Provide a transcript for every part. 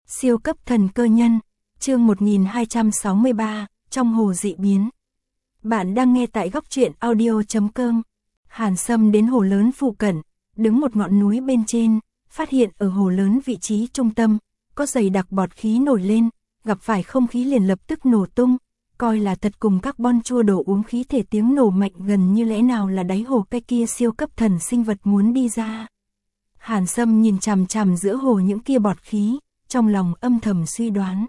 Siêu cấp thần cơ nhân, chương 1263, trong hồ dị biến. Bạn đang nghe tại góc truyện audio.com. Hàn Sâm đến hồ lớn phụ cận, đứng một ngọn núi bên trên, phát hiện ở hồ lớn vị trí trung tâm, có dày đặc bọt khí nổi lên, gặp phải không khí liền lập tức nổ tung, coi là thật cùng carbon chua đổ uống khí thể tiếng nổ mạnh gần như lẽ nào là đáy hồ cái kia siêu cấp thần sinh vật muốn đi ra. Hàn Sâm nhìn chằm chằm giữa hồ những kia bọt khí, trong lòng âm thầm suy đoán.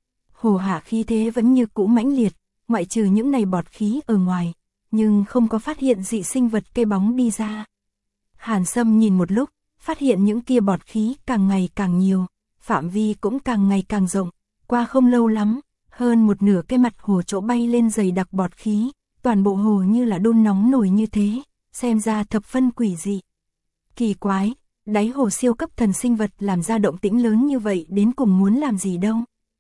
Hồ hạ khí thế vẫn như cũ mãnh liệt, ngoại trừ những này bọt khí ở ngoài, nhưng không có phát hiện dị sinh vật cây bóng đi ra. Hàn Sâm nhìn một lúc, phát hiện những kia bọt khí càng ngày càng nhiều, phạm vi cũng càng ngày càng rộng, qua không lâu lắm, hơn một nửa cái mặt hồ chỗ bay lên dày đặc bọt khí, toàn bộ hồ như là đun nóng nổi như thế, xem ra thập phân quỷ dị. Kỳ quái, đáy hồ siêu cấp thần sinh vật làm ra động tĩnh lớn như vậy đến cùng muốn làm gì đâu.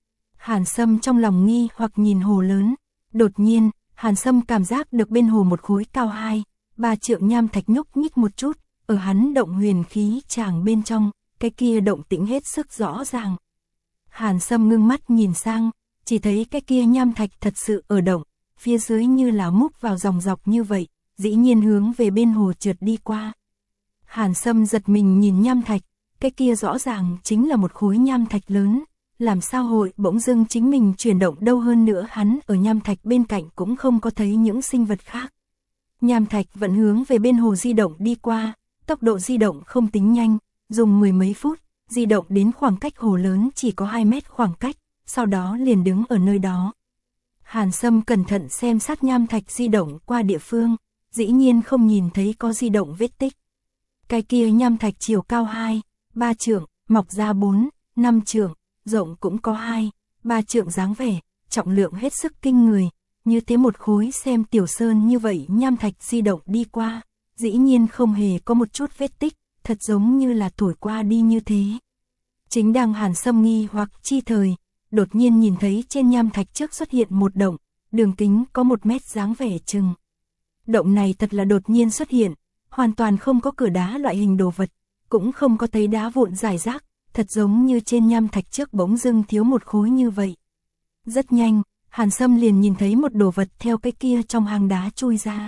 Hàn Sâm trong lòng nghi hoặc nhìn hồ lớn, đột nhiên, Hàn Sâm cảm giác được bên hồ một khối cao 2-3 trượng nham thạch nhúc nhích một chút, ở hắn động huyền khí tràng bên trong, cái kia động tĩnh hết sức rõ ràng. Hàn Sâm ngưng mắt nhìn sang, chỉ thấy cái kia nham thạch thật sự ở động, phía dưới như là múc vào dòng dọc như vậy, dĩ nhiên hướng về bên hồ trượt đi qua. Hàn Sâm giật mình nhìn nham thạch, cái kia rõ ràng chính là một khối nham thạch lớn, làm sao hội bỗng dưng chính mình chuyển động đâu, hơn nữa hắn ở nham thạch bên cạnh cũng không có thấy những sinh vật khác. Nham thạch vẫn hướng về bên hồ di động đi qua, tốc độ di động không tính nhanh, dùng mười mấy phút, di động đến khoảng cách hồ lớn chỉ có 2 mét khoảng cách, sau đó liền đứng ở nơi đó. Hàn Sâm cẩn thận xem sát nham thạch di động qua địa phương, dĩ nhiên không nhìn thấy có di động vết tích. Cái kia nham thạch chiều cao 2-3 trượng, mọc ra 4-5 trượng, rộng cũng có 2-3 trượng dáng vẻ, trọng lượng hết sức kinh người, như thế một khối xem tiểu sơn như vậy nham thạch di động đi qua, dĩ nhiên không hề có một chút vết tích, thật giống như là thổi qua đi như thế. Chính đang Hàn Sâm nghi hoặc chi thời, đột nhiên nhìn thấy trên nham thạch trước xuất hiện một động, đường kính có 1 mét dáng vẻ chừng. Động này thật là đột nhiên xuất hiện, hoàn toàn không có cửa đá loại hình đồ vật, cũng không có thấy đá vụn rải rác, thật giống như trên nham thạch trước bỗng dưng thiếu một khối như vậy. Rất nhanh, Hàn Sâm liền nhìn thấy một đồ vật theo cái kia trong hang đá chui ra.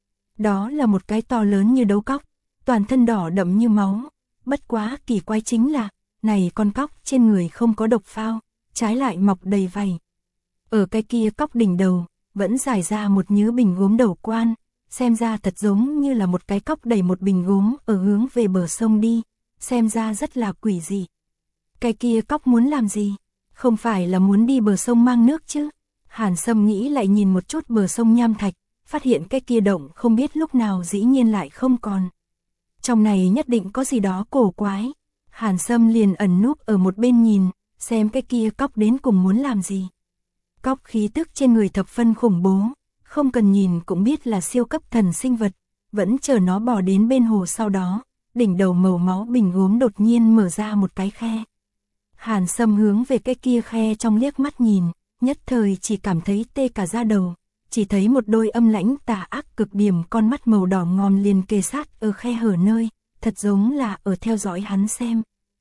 Đó là một cái to lớn như đấu cóc, toàn thân đỏ đậm như máu, bất quá kỳ quái chính là, này con cóc trên người không có độc phao, trái lại mọc đầy vảy. Ở cái kia cóc đỉnh đầu, vẫn rải ra một nhứ bình gốm đầu quan, xem ra thật giống như là một cái cóc đẩy một bình gốm ở hướng về bờ sông đi, xem ra rất là quỷ dị. Cái kia cóc muốn làm gì? Không phải là muốn đi bờ sông mang nước chứ? Hàn Sâm nghĩ lại nhìn một chút bờ sông nham thạch, phát hiện cái kia động không biết lúc nào dĩ nhiên lại không còn. Trong này nhất định có gì đó cổ quái. Hàn Sâm liền ẩn núp ở một bên nhìn, xem cái kia cóc đến cùng muốn làm gì. Cóc khí tức trên người thập phân khủng bố, không cần nhìn cũng biết là siêu cấp thần sinh vật, vẫn chờ nó bò đến bên hồ sau đó, đỉnh đầu màu máu bình gốm đột nhiên mở ra một cái khe. Hàn Sâm hướng về cái kia khe trong liếc mắt nhìn, nhất thời chỉ cảm thấy tê cả da đầu, chỉ thấy một đôi âm lãnh tà ác cực điểm con mắt màu đỏ ngòm liền kề sát ở khe hở nơi, thật giống là ở theo dõi hắn xem.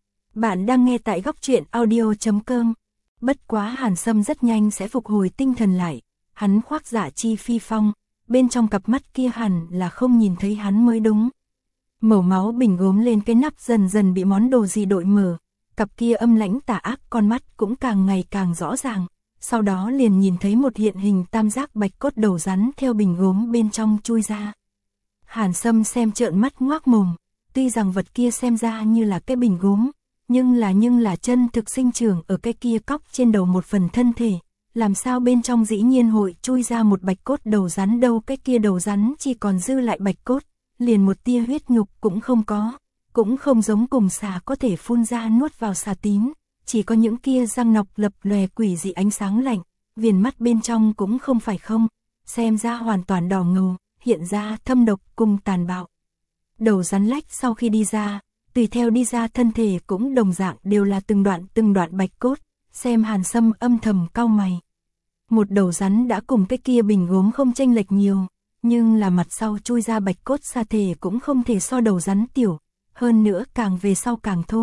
Bạn đang nghe tại góc truyện audio.com. Bất quá Hàn Sâm rất nhanh sẽ phục hồi tinh thần lại, hắn khoác giả chi phi phong, bên trong cặp mắt kia hẳn là không nhìn thấy hắn mới đúng. Màu máu bình gốm lên cái nắp dần dần bị món đồ gì đội mở, cặp kia âm lãnh tà ác con mắt cũng càng ngày càng rõ ràng, sau đó liền nhìn thấy một hiện hình tam giác bạch cốt đầu rắn theo bình gốm bên trong chui ra. Hàn Sâm xem trợn mắt ngoác mồm, tuy rằng vật kia xem ra như là cái bình gốm, nhưng là chân thực sinh trưởng ở cái kia cóc trên đầu một phần thân thể, làm sao bên trong dĩ nhiên hội chui ra một bạch cốt đầu rắn đâu, cái kia đầu rắn chỉ còn dư lại bạch cốt, liền một tia huyết nhục cũng không có, cũng không giống cùng xà có thể phun ra nuốt vào xà tín, chỉ có những kia răng nọc lập lòe quỷ dị ánh sáng lạnh, viền mắt bên trong cũng không phải không, xem ra hoàn toàn đỏ ngầu, hiện ra thâm độc cùng tàn bạo. Đầu rắn lách sau khi đi ra, tùy theo đi ra thân thể cũng đồng dạng đều là từng đoạn bạch cốt, xem Hàn Sâm âm thầm cau mày. Một đầu rắn đã cùng cái kia bình gốm không chênh lệch nhiều, nhưng là mặt sau chui ra bạch cốt sa thể cũng không thể so đầu rắn tiểu, hơn nữa càng về sau càng thô,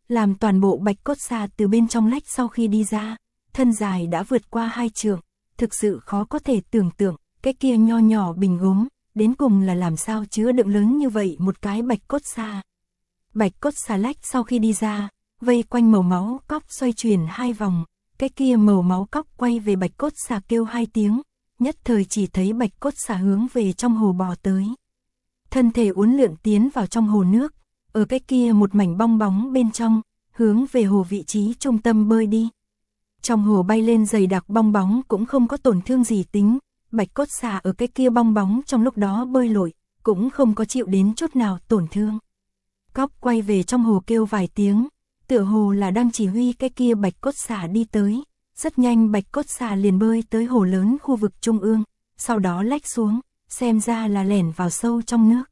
làm toàn bộ bạch cốt xà từ bên trong lách sau khi đi ra, thân dài đã vượt qua 2 trượng, thực sự khó có thể tưởng tượng, cái kia nho nhỏ bình gốm, đến cùng là làm sao chứa đựng lớn như vậy một cái bạch cốt xà. Bạch cốt xà lách sau khi đi ra, vây quanh màu máu cóc xoay chuyển 2 vòng, cái kia màu máu cóc quay về bạch cốt xà kêu 2 tiếng, nhất thời chỉ thấy bạch cốt xà hướng về trong hồ bò tới. Thân thể uốn lượn tiến vào trong hồ nước, ở cái kia một mảnh bong bóng bên trong, hướng về hồ vị trí trung tâm bơi đi. Trong hồ bay lên dày đặc bong bóng cũng không có tổn thương gì tính, bạch cốt xà ở cái kia bong bóng trong lúc đó bơi lội, cũng không có chịu đến chút nào tổn thương. Cóc quay về trong hồ kêu vài tiếng, tựa hồ là đang chỉ huy cái kia bạch cốt xà đi tới. Rất nhanh bạch cốt xà liền bơi tới hồ lớn khu vực trung ương, sau đó lách xuống, xem ra là lẻn vào sâu trong nước.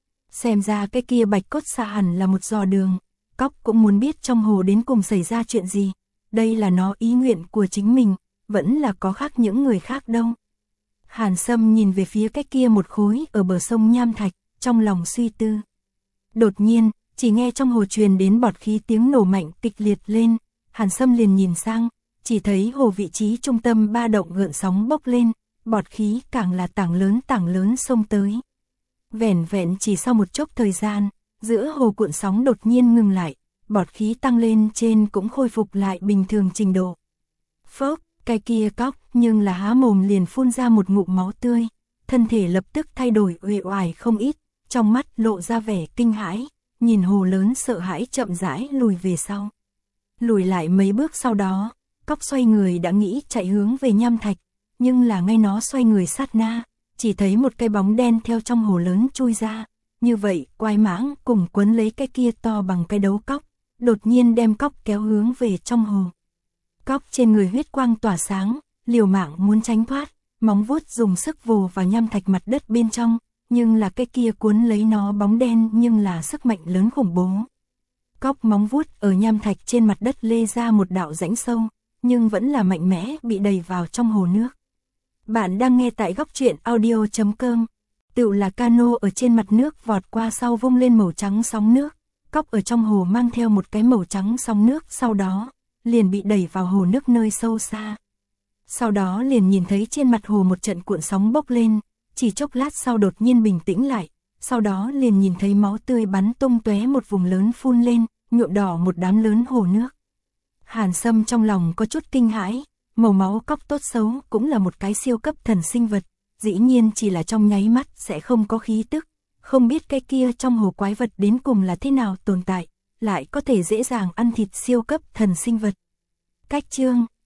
Xem ra cái kia bạch cốt xà hẳn là một dò đường, Cóc cũng muốn biết trong hồ đến cùng xảy ra chuyện gì. Đây là nó ý nguyện của chính mình, vẫn là có khác những người khác đâu. Hàn Sâm nhìn về phía cái kia một khối ở bờ sông nham thạch, trong lòng suy tư. Đột nhiên, chỉ nghe trong hồ truyền đến bọt khí tiếng nổ mạnh kịch liệt lên, Hàn Sâm liền nhìn sang, chỉ thấy hồ vị trí trung tâm ba động gợn sóng bốc lên, bọt khí càng là tảng lớn xông tới. Vẻn vẹn chỉ sau một chốc thời gian, giữa hồ cuộn sóng đột nhiên ngừng lại, bọt khí tăng lên trên cũng khôi phục lại bình thường trình độ. Phốc, cái kia Cóc nhưng là há mồm liền phun ra một ngụm máu tươi, thân thể lập tức thay đổi uể oải không ít, trong mắt lộ ra vẻ kinh hãi, nhìn hồ lớn sợ hãi chậm rãi lùi về sau. Lùi lại mấy bước sau đó, Cóc xoay người đã nghĩ chạy hướng về nham thạch, nhưng là ngay nó xoay người sát na, chỉ thấy một cái bóng đen theo trong hồ lớn chui ra, như vậy quái mãng cùng quấn lấy cái kia to bằng cái đấu Cóc, đột nhiên đem Cóc kéo hướng về trong hồ. Cóc trên người huyết quang tỏa sáng, liều mạng muốn tránh thoát, móng vuốt dùng sức vồ vào nham thạch mặt đất bên trong, nhưng là cái kia cuốn lấy nó bóng đen nhưng là sức mạnh lớn khủng bố. Cóc móng vuốt ở nham thạch trên mặt đất lê ra một đạo rãnh sâu, nhưng vẫn là mạnh mẽ bị đẩy vào trong hồ nước. Bạn đang nghe tại Góc Truyện Audio.com. Tựu là cano ở trên mặt nước vọt qua sau vung lên màu trắng sóng nước, Cóc ở trong hồ mang theo một cái màu trắng sóng nước, sau đó liền bị đẩy vào hồ nước nơi sâu xa. Sau đó liền nhìn thấy trên mặt hồ một trận cuộn sóng bốc lên, chỉ chốc lát sau đột nhiên bình tĩnh lại, sau đó liền nhìn thấy máu tươi bắn tung tóe một vùng lớn phun lên, nhuộm đỏ một đám lớn hồ nước. Hàn Sâm trong lòng có chút kinh hãi, màu máu Cóc tốt xấu cũng là một cái siêu cấp thần sinh vật, dĩ nhiên chỉ là trong nháy mắt sẽ không có khí tức, không biết cái kia trong hồ quái vật đến cùng là thế nào tồn tại, lại có thể dễ dàng ăn thịt siêu cấp thần sinh vật. Cách chương